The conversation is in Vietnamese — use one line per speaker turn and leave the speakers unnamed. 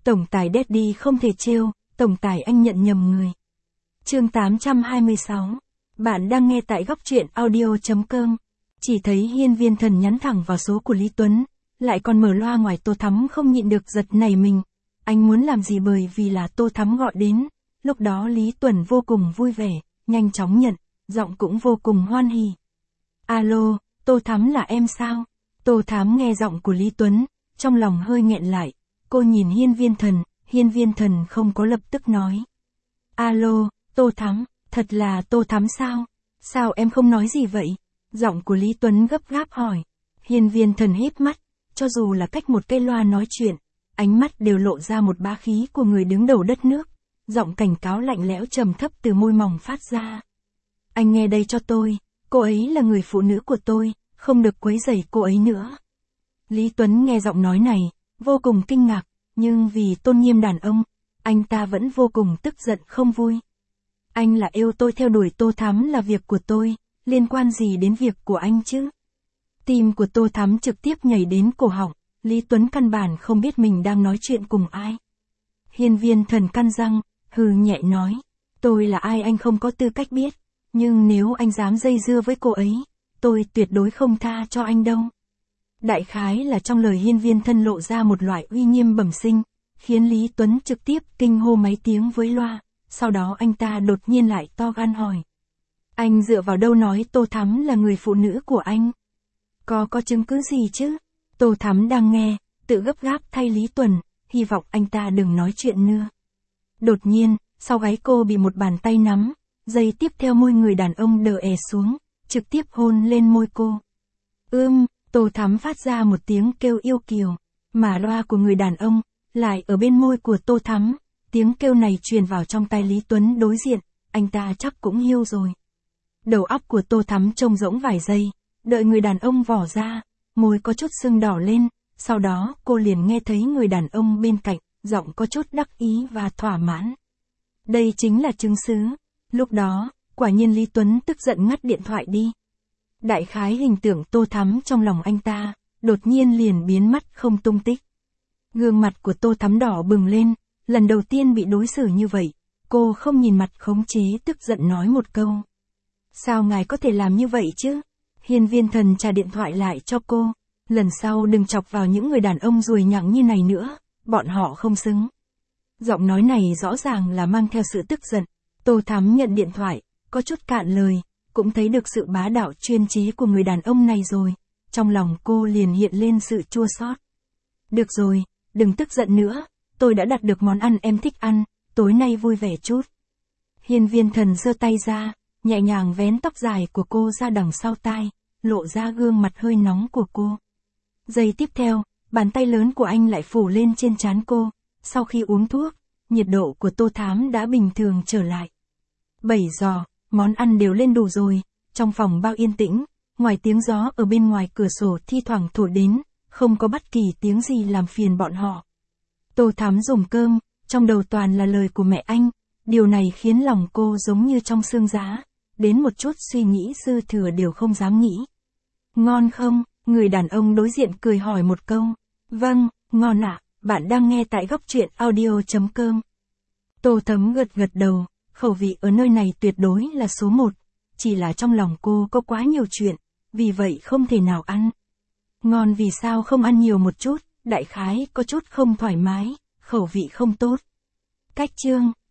Tổng tài Daddy không thể trêu, tổng tài anh nhận nhầm người. Chương 826. Bạn đang nghe tại góc truyện audio.com. Chỉ thấy Hiên Viên Thần nhắn thẳng vào số của Lý Tuấn, lại còn mở loa ngoài. Tô Thắm không nhịn được giật nảy mình. Anh muốn làm gì bởi vì là Tô Thắm gọi đến. Lúc đó Lý Tuấn vô cùng vui vẻ, nhanh chóng nhận, giọng cũng vô cùng hoan hỉ. Alo, Tô Thắm là em sao? Tô Thắm nghe giọng của Lý Tuấn, trong lòng hơi nghẹn lại. Cô nhìn Hiên Viên Thần không có lập tức nói. Alo, Tô Thắm, thật là Tô Thắm sao? Sao em không nói gì vậy? Giọng của Lý Tuấn gấp gáp hỏi. Hiên Viên Thần híp mắt, cho dù là cách một cây loa nói chuyện, ánh mắt đều lộ ra một bá khí của người đứng đầu đất nước. Giọng cảnh cáo lạnh lẽo trầm thấp từ môi mỏng phát ra. Anh nghe đây cho tôi, cô ấy là người phụ nữ của tôi, không được quấy rầy cô ấy nữa. Lý Tuấn nghe giọng nói này, vô cùng kinh ngạc, nhưng vì tôn nghiêm đàn ông, anh ta vẫn vô cùng tức giận không vui. Anh là yêu tôi, theo đuổi Tô Thắm là việc của tôi, liên quan gì đến việc của anh chứ? Tim của Tô Thắm trực tiếp nhảy đến cổ họng, Lý Tuấn căn bản không biết mình đang nói chuyện cùng ai. Hiên Viên Thần căn răng, hừ nhẹ nói, tôi là ai anh không có tư cách biết, nhưng nếu anh dám dây dưa với cô ấy, tôi tuyệt đối không tha cho anh đâu. Đại khái là trong lời Hiên Viên Thần lộ ra một loại uy nghiêm bẩm sinh, khiến Lý Tuấn trực tiếp kinh hô mấy tiếng với loa, sau đó anh ta đột nhiên lại to gan hỏi. Anh dựa vào đâu nói Tô Thắm là người phụ nữ của anh? Có chứng cứ gì chứ? Tô Thắm đang nghe, tự gấp gáp thay Lý Tuấn, hy vọng anh ta đừng nói chuyện nữa. Đột nhiên, sau gáy cô bị một bàn tay nắm, giây tiếp theo môi người đàn ông đờ è xuống, trực tiếp hôn lên môi cô. Tô Thắm phát ra một tiếng kêu yêu kiều, mà loa của người đàn ông lại ở bên môi của Tô Thắm. Tiếng kêu này truyền vào trong tai Lý Tuấn đối diện, anh ta chắc cũng hiu rồi. Đầu óc của Tô Thắm trông rỗng vài giây, đợi người đàn ông vỏ ra, môi có chút sưng đỏ lên, sau đó cô liền nghe thấy người đàn ông bên cạnh, giọng có chút đắc ý và thỏa mãn. Đây chính là chứng xứ. Lúc đó, quả nhiên Lý Tuấn tức giận ngắt điện thoại đi. Đại khái hình tượng Tô Thắm trong lòng anh ta, đột nhiên liền biến mất không tung tích. Gương mặt của Tô Thắm đỏ bừng lên, lần đầu tiên bị đối xử như vậy, cô không nhìn mặt khống chế tức giận nói một câu. Sao ngài có thể làm như vậy chứ? Hiên Viên Thần trả điện thoại lại cho cô, lần sau đừng chọc vào những người đàn ông ruồi nhặng như này nữa, bọn họ không xứng. Giọng nói này rõ ràng là mang theo sự tức giận. Tô Thắm nhận điện thoại, có chút cạn lời, cũng thấy được sự bá đạo chuyên chế của người đàn ông này rồi, trong lòng cô liền hiện lên sự chua xót. Được rồi, đừng tức giận nữa, tôi đã đặt được món ăn em thích ăn, tối nay vui vẻ chút. Hiên Viên Thần giơ tay ra, nhẹ nhàng vén tóc dài của cô ra đằng sau tai, lộ ra gương mặt hơi nóng của cô. Giây tiếp theo, bàn tay lớn của anh lại phủ lên trên trán cô, sau khi uống thuốc, nhiệt độ của Tô Thắm đã bình thường trở lại. 7 giờ, món ăn đều lên đủ rồi, trong phòng bao yên tĩnh, ngoài tiếng gió ở bên ngoài cửa sổ thi thoảng thổi đến, không có bất kỳ tiếng gì làm phiền bọn họ. Tô Thắm dùng cơm, trong đầu toàn là lời của mẹ anh, điều này khiến lòng cô giống như trong xương giá, đến một chút suy nghĩ dư thừa đều không dám nghĩ. Ngon không? Người đàn ông đối diện cười hỏi một câu. Vâng, ngon ạ, bạn đang nghe tại góc truyện audio.com. Tô Thắm gật đầu, khẩu vị ở nơi này tuyệt đối là số 1, chỉ là trong lòng cô có quá nhiều chuyện, vì vậy không thể nào ăn. Ngon vì sao không ăn nhiều một chút, đại khái có chút không thoải mái, khẩu vị không tốt. Cách chương